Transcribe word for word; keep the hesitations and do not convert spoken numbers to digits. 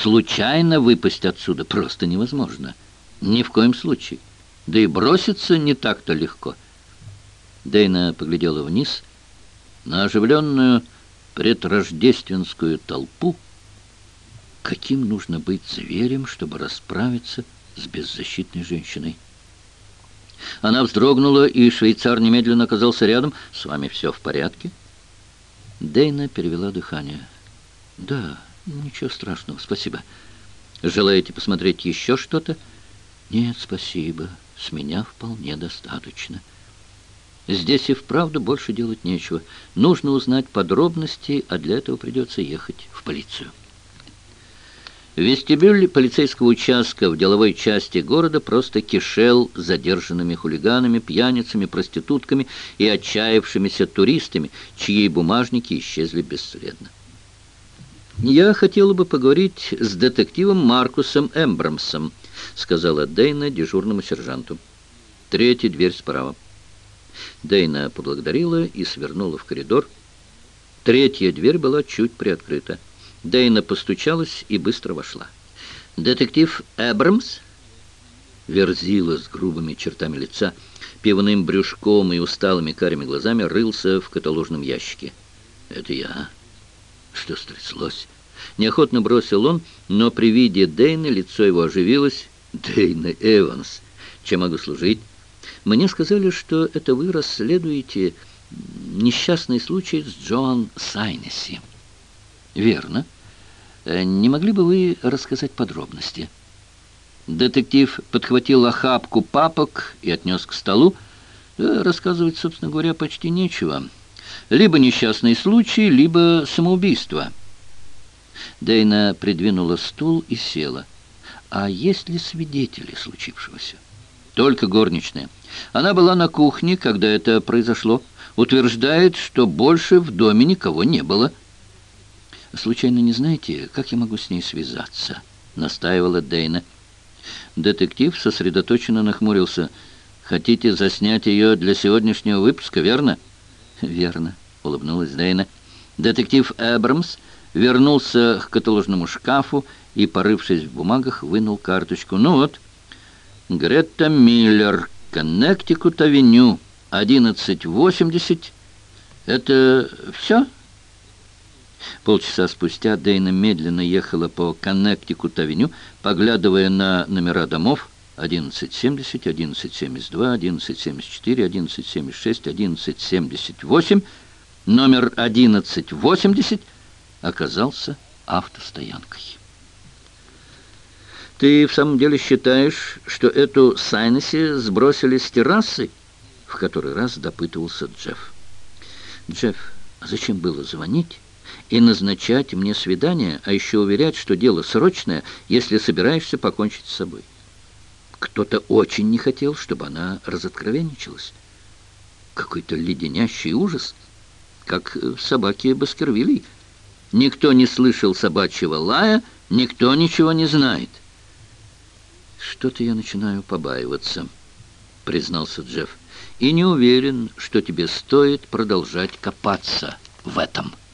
случайно выпасть отсюда просто невозможно. Ни в коем случае. Да и броситься не так-то легко. Дейна поглядела вниз на оживленную предрождественскую толпу. Каким нужно быть зверем, чтобы расправиться с беззащитной женщиной? Она вздрогнула, и швейцар немедленно оказался рядом. «С вами все в порядке?» Дейна перевела дыхание. «Да, ничего страшного, спасибо. Желаете посмотреть еще что-то?» «Нет, спасибо. С меня вполне достаточно. Здесь и вправду больше делать нечего. Нужно узнать подробности, а для этого придется ехать в полицию». Вестибюль полицейского участка в деловой части города просто кишел задержанными хулиганами, пьяницами, проститутками и отчаявшимися туристами, чьи бумажники исчезли бесследно. «Я хотела бы поговорить с детективом Маркусом Эмбрамсом», сказала Дейна дежурному сержанту. «Третья дверь справа». Дейна поблагодарила и свернула в коридор. Третья дверь была чуть приоткрыта. Дейна постучалась и быстро вошла. «Детектив Эбрамс?» Верзила с грубыми чертами лица, пивным брюшком и усталыми карими глазами рылся в каталожном ящике. «Это я. Что стряслось?» Неохотно бросил он, но при виде Дейны лицо его оживилось. «Дейна Эванс, чем могу служить? Мне сказали, что это вы расследуете несчастный случай с Джоан Сайнесси». «Верно. Не могли бы вы рассказать подробности?» Детектив подхватил охапку папок и отнес к столу. Да, рассказывать, собственно говоря, почти нечего. Либо несчастный случай, либо самоубийство. Дейна придвинула стул и села. «А есть ли свидетели случившегося?» «Только горничная. Она была на кухне, когда это произошло. Утверждает, что больше в доме никого не было». «Случайно не знаете, как я могу с ней связаться?» — настаивала Дейна. Детектив сосредоточенно нахмурился. «Хотите заснять ее для сегодняшнего выпуска, верно?» «Верно», — улыбнулась Дейна. Детектив Эбрамс вернулся к каталожному шкафу и, порывшись в бумагах, вынул карточку. «Ну вот, Гретта Миллер, Коннектикут-авеню, одиннадцать восемьдесят. Это все?» Полчаса спустя Дейна медленно ехала по Коннектикут-авеню, поглядывая на номера домов одиннадцать семьдесят, одиннадцать семьдесят два, одиннадцать семьдесят четыре, одиннадцать семьдесят шесть, одиннадцать семьдесят восемь. Номер одиннадцать восемьдесят оказался автостоянкой. «Ты в самом деле считаешь, что эту Сайнесси сбросили с террасы?» — в который раз допытывался Джефф. «Джефф, а зачем было звонить и назначать мне свидание, а еще уверять, что дело срочное, если собираешься покончить с собой? Кто-то очень не хотел, чтобы она разоткровенничалась. Какой-то леденящий ужас, как в собаке Баскервилей. Никто не слышал собачьего лая, никто ничего не знает». «Что-то я начинаю побаиваться», — признался Джефф, «и не уверен, что тебе стоит продолжать копаться в этом».